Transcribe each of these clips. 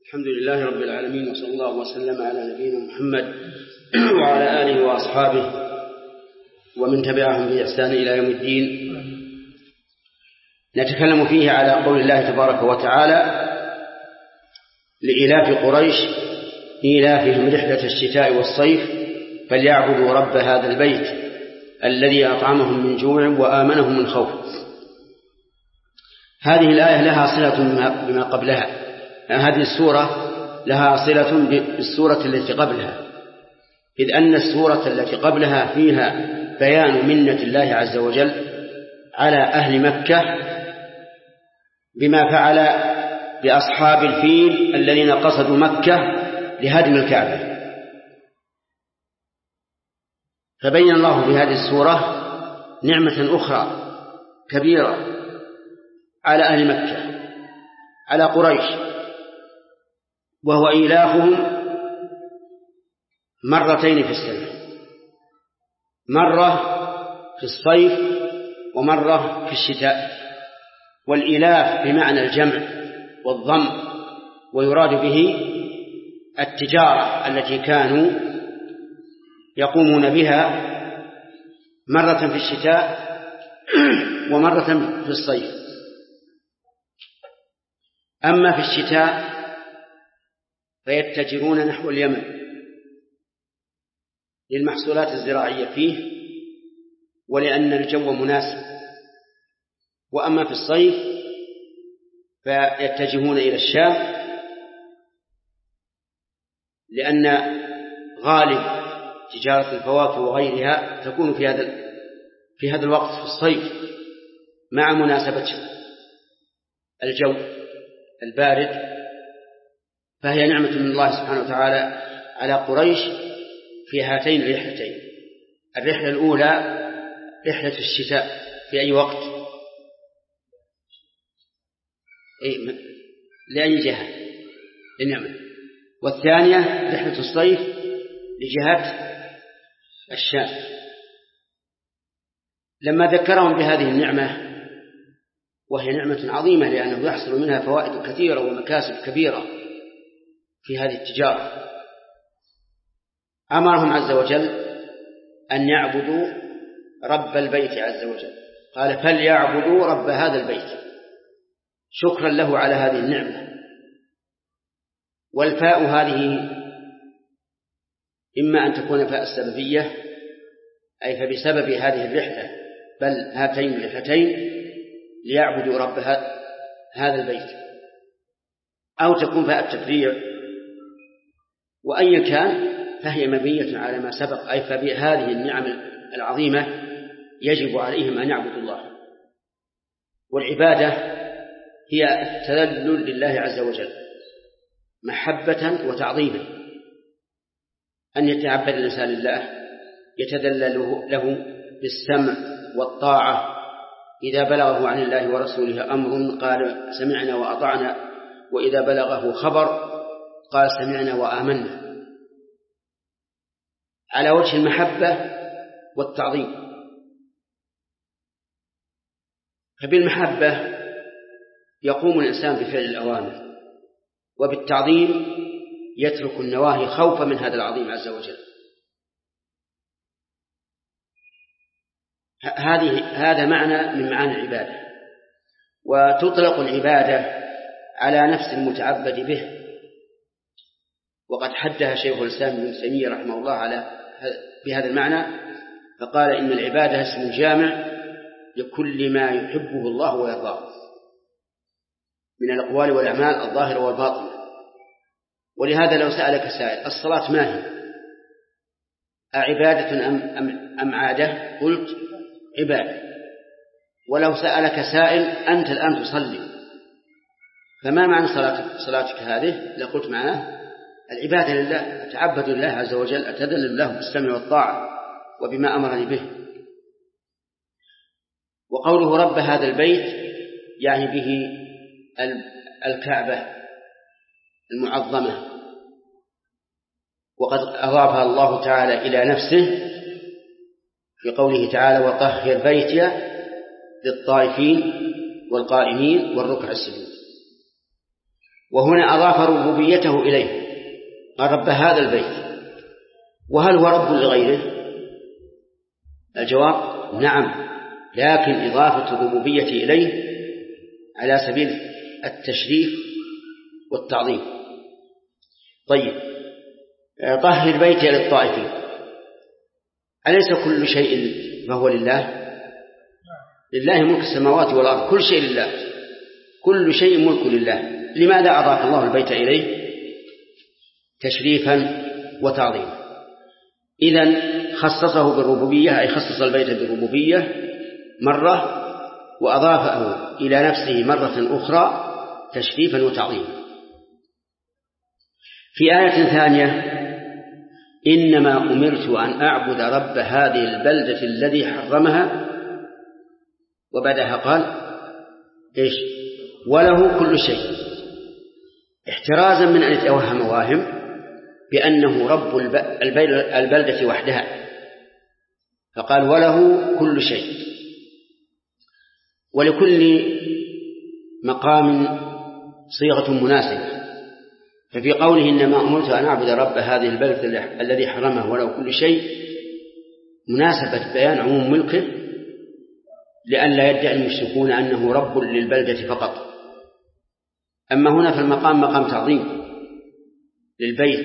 الحمد لله رب العالمين، وصلى الله وسلم على نبينا محمد وعلى آله وأصحابه ومن تبعهم بإحسان إلى يوم الدين. نتكلم فيه على قول الله تبارك وتعالى: لإلاف قريش إيلافهم رحلة الشتاء والصيف فليعبدوا رب هذا البيت الذي أطعمهم من جوع وآمنهم من خوف. هذه الآية لها صلة بما قبلها، هذه السورة لها صلة بالسورة التي قبلها، إذ أن السورة التي قبلها فيها بيان منة الله عز وجل على أهل مكة بما فعل بأصحاب الفيل الذين قصدوا مكة لهدم الكعبة. فبين الله في هذه السورة نعمة أخرى كبيرة على أهل مكة، على قريش، وهو إيلافهم مرتين في السنة، مرة في الصيف ومرة في الشتاء. والإيلاف بمعنى الجمع والضم، ويراد به التجارة التي كانوا يقومون بها مرة في الشتاء ومرة في الصيف. أما في الشتاء فيتجرون نحو اليمن للمحصولات الزراعية فيه ولأن الجو مناسب. وأما في الصيف فيتجهون إلى الشام لأن غالب تجارة الفواكه وغيرها تكون في هذا الوقت في الصيف مع مناسبة الجو البارد. فهي نعمة من الله سبحانه وتعالى على قريش في هاتين الرحلتين. الرحلة الأولى رحلة الشتاء في أي وقت، لأي جهة للنعمة، والثانية رحلة الصيف لجهة الشام. لما ذكرهم بهذه النعمة، وهي نعمة عظيمة لأنه يحصل منها فوائد كثيرة ومكاسب كبيرة في هذه التجارة، أمرهم عز وجل أن يعبدوا رب البيت عز وجل. قال: فليعبدوا رب هذا البيت، شكرا له على هذه النعمة. والفاء هذه إما أن تكون فاء السببية، أي فبسبب هذه الرحلة، بل هاتين الرحلتين ليعبدوا رب هذا البيت، أو تكون فاء التفريع. وأي كان فهي مبنية على ما سبق، أي فبهذه النعم العظيمة يجب عليهم أن يعبدوا الله. والعبادة هي التذلل لله عز وجل محبة وتعظيما، أن يتعبد الإنسان لله، يتذلل له بالسمع والطاعة إذا بلغه عن الله ورسوله أمر قال سمعنا وأطعنا، وإذا بلغه خبر قال سمعنا وآمنا، على وجه المحبة والتعظيم. فبالمحبة يقوم الإنسان بفعل الأوامر، وبالتعظيم يترك النواهي خوفا من هذا العظيم عز وجل. هذا معنى من معاني العبادة. وتطلق العبادة على نفس المتعبد به، وقد حدها شيخ الإسلام ابن تيمية رحمه الله بهذا المعنى، فقال: إن العبادة اسم جامع لكل ما يحبه الله ويرضاه من الأقوال والأعمال الظاهرة والباطنة. ولهذا لو سألك سائل: الصلاة ما هي؟ أعبادة أم عادة؟ قلت عبادة. ولو سألك سائل: أنت الآن تصلي، فما معنى صلاتك هذه؟ لقلت معناه العبادة لله، أتعبد لله عز وجل، أتذلل له بالسمع والطاعة وبما أمرني به. وقوله رب هذا البيت يعني به الكعبة المعظمة، وقد أضافها الله تعالى إلى نفسه في قوله تعالى: وطهر بيتي للطائفين والقائمين والركع السجود. وهنا أضاف ربوبيته إليه، قال رب هذا البيت. وهل هو رب لغيره؟ الجواب نعم، لكن إضافة الربوبية إليه على سبيل التشريف والتعظيم. طيب، طهر بيتي للطائفين، أليس كل شيء فهو لله؟ لله ملك السماوات والأرض، كل شيء لله، كل شيء ملك لله. لماذا أضاف الله البيت إليه؟ تشريفا وتعظيما. إذن خصصه بالربوبية، أي خصص البيت بالربوبية مرة، وأضافه إلى نفسه مرة أخرى تشريفا وتعظيما. في آية ثانية: إنما أمرت أن أعبد رب هذه البلدة الذي حرمها، وبعدها قال إيش؟ وله كل شيء، احترازا من أن يتوهم واهم بأنه رب البلدة وحدها، فقال وله كل شيء. ولكل مقام صيغة مناسبة، ففي قوله إنما أمرت أن أعبد رب هذه البلدة الذي حرمه وله كل شيء مناسبة بيان عموم ملكه، لئلا يدعي المشركون أنه رب للبلدة فقط. أما هنا فالمقام مقام تعظيم للبيت،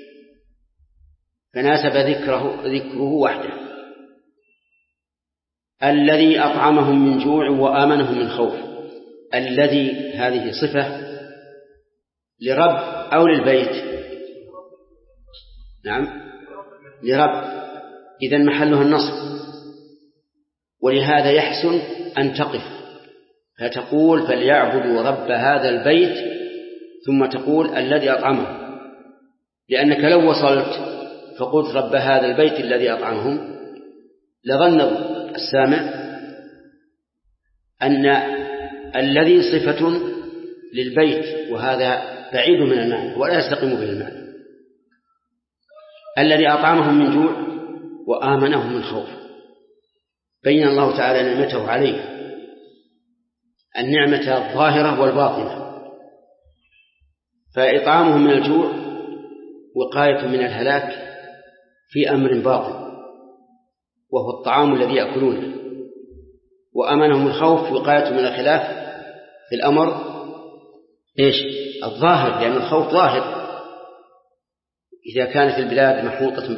فناسب ذكره وحده. الذي أطعمهم من جوع وآمنهم من خوف. الذي هذه صفة لرب أو للبيت؟ نعم، لرب، إذن محلها النصب. ولهذا يحسن أن تقف فتقول فليعبدوا رب هذا البيت، ثم تقول الذي أطعمهم، لأنك لو وصلت فقلت رب هذا البيت الذي أطعمهم لظن السامع أن الذي صفة للبيت، وهذا بعيد من المعنى ولا يستقيم به المعنى. الذي أطعمهم من جوع وآمنهم من خوف. بين الله تعالى نعمته عليه، النعمة الظاهرة والباطنة، فإطعامهم من الجوع وقاية من الهلاك في أمر باطن وهو الطعام الذي يأكلونه، وأمنهم الخوف وقاية من الخلاف في الأمر إيش؟ الظاهر، لأن الخوف ظاهر. إذا كانت البلاد محوطة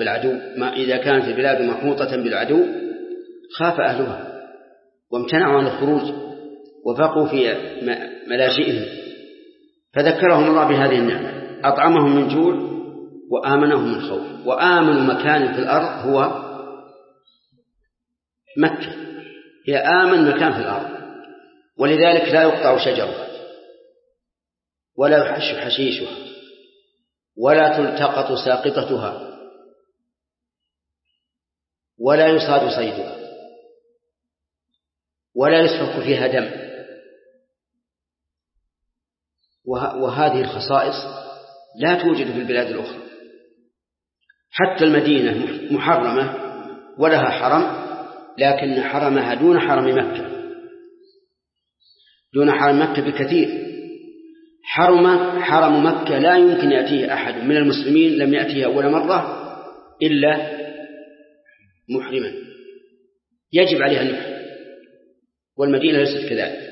بالعدو خاف أهلها وامتنعوا عن الخروج وبقوا في ملاجئهم، فذكرهم الله بهذه النعمة: أطعمهم من جوع وآمنهم من خوف. وآمن مكان في الأرض هو مكة، هي آمن مكان في الأرض، ولذلك لا يقطع شجرها ولا يحش حشيشها ولا تلتقط ساقطتها ولا يصاد صيدها ولا يسفك فيها دم. وهذه الخصائص لا توجد في البلاد الأخرى. حتى المدينة محرمة ولها حرم، لكن حرمها دون حرم مكة بكثير. حرم مكة لا يمكن يأتيه أحد من المسلمين لم يأتيه أول مرة إلا محرما، يجب عليها النحر، والمدينة ليست كذلك.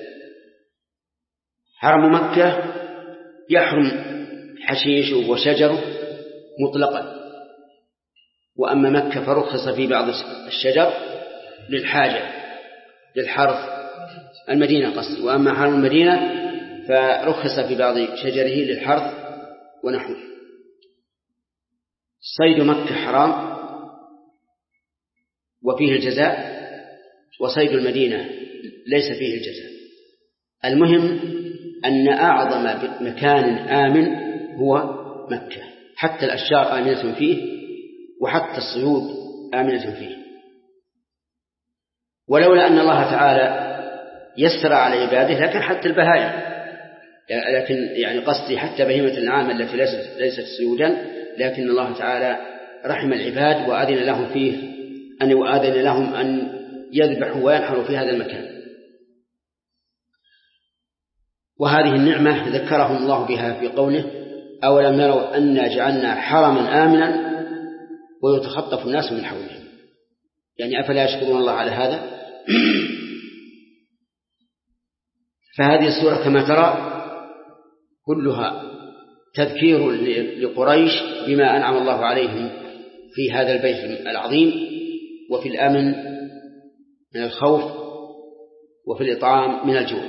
حرم مكة يحرم حشيشه وشجره مطلقا، وأما مكة فرخص في بعض الشجر للحاجة للحرث، المدينة قصدي، وأما حرم المدينة فرخص في بعض شجره للحرث ونحوه. صيد مكة حرام وفيه الجزاء، وصيد المدينة ليس فيه الجزاء. المهم أن أعظم مكان آمن هو مكة، حتى الأشجار آمنة فيه وحتى الصيود آمنة فيه. ولولا أن الله تعالى يسر على عباده لكن حتى البهائم، لكن يعني قصدي حتى بهيمة الأنعام التي ليست صيودا، لكن الله تعالى رحم العباد وأذن لهم فيه وأذن لهم أن يذبحوا وينحروا في هذا المكان. وهذه النعمة ذكرهم الله بها في قوله أولم يروا أنا جعلنا حرما آمنا ويتخطف الناس من حولهم، يعني أفلا يشكرون الله على هذا. فهذه السورة كما ترى كلها تذكير لقريش بما أنعم الله عليهم في هذا البيت العظيم، وفي الأمن من الخوف، وفي الإطعام من الجوع.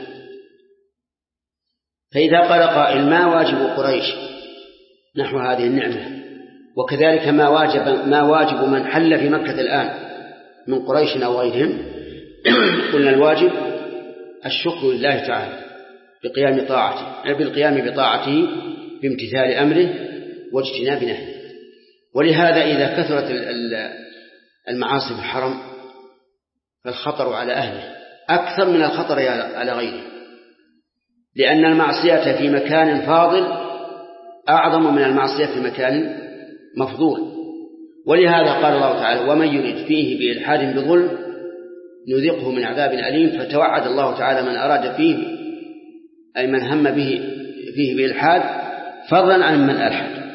فإذا قال قائل ما واجب قريش نحو هذه النعمة، وكذلك ما واجب من حل في مكة الآن من قريش أو غيرهم، قلنا الواجب الشكر لله تعالى بالقيام بطاعته بامتثال أمره واجتناب نهيه. ولهذا إذا كثرت المعاصي في الحرم فالخطر على أهله أكثر من الخطر على غيره، لأن المعصية في مكان فاضل أعظم من المعصية في مكان مفضول. ولهذا قال الله تعالى ومن يرد فيه بإلحاد بظلم نذقه من عذاب أليم. فتوعد الله تعالى من أراد فيه أي من هم فيه بإلحاد فضلا عن من ألحد.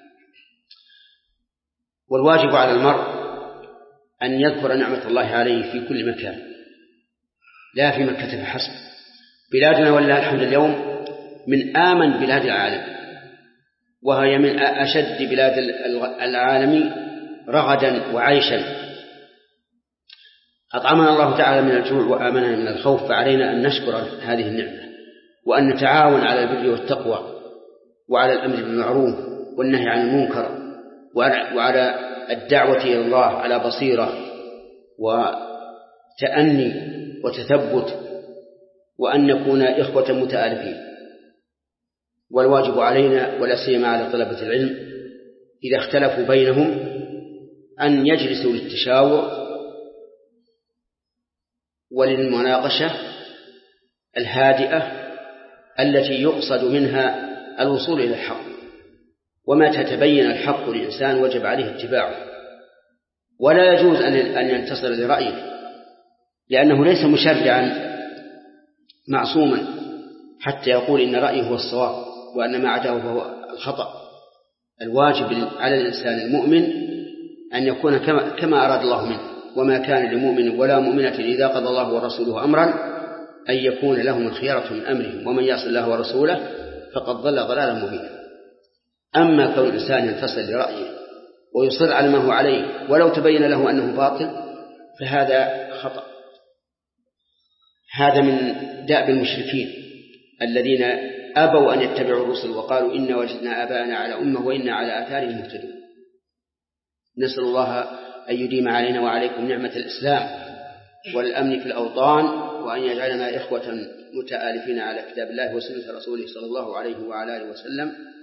والواجب على المرء أن يذكر نعمة الله عليه في كل مكان، لا في مكة فحسب. بلادنا ولله الحمد اليوم من آمن بلاد العالم، وهي من أشد بلاد العالم رغدا وعيشا. أطعمنا الله تعالى من الجوع وآمنا من الخوف، فعلينا أن نشكر هذه النعمة، وأن نتعاون على البر والتقوى وعلى الأمر بالمعروف والنهي عن المنكر، وعلى الدعوة إلى الله على بصيرة وتأني وتثبت، وأن نكون إخوة متآلفين. والواجب علينا ولا سيما على طلبة العلم إذا اختلفوا بينهم أن يجلسوا للتشاور وللمناقشة الهادئة التي يقصد منها الوصول إلى الحق. وما تتبين الحق للإنسان وجب عليه اتباعه، ولا يجوز أن ينتصر لرأيه، لأنه ليس مشرعا معصوما حتى يقول إن رأيه هو الصواب وأن ما عداه فهو الخطأ. الواجب على الإنسان المؤمن أن يكون كما أراد الله منه، وما كان لمؤمن ولا مؤمنة إذا قضى الله ورسوله أمرا أن يكون لهم الخيرة من أمرهم، ومن يعص الله ورسوله فقد ضل ضلالا مبينا. أما كون الإنسان ينتصر لرأيه ويصر على ما هو عليه ولو تبين له أنه باطل فهذا خطأ. هذا من دأب المشركين الذين أبوا أن يتبعوا الرسل وقالوا إنا وجدنا آباءنا على أمة وإنا على آثارهم مهتدون. نسأل الله أن يديم علينا وعليكم نعمة الإسلام والأمن في الأوطان، وأن يجعلنا إخوة متآلفين على كتاب الله وسنة رسوله صلى الله عليه وعلى آله وسلم.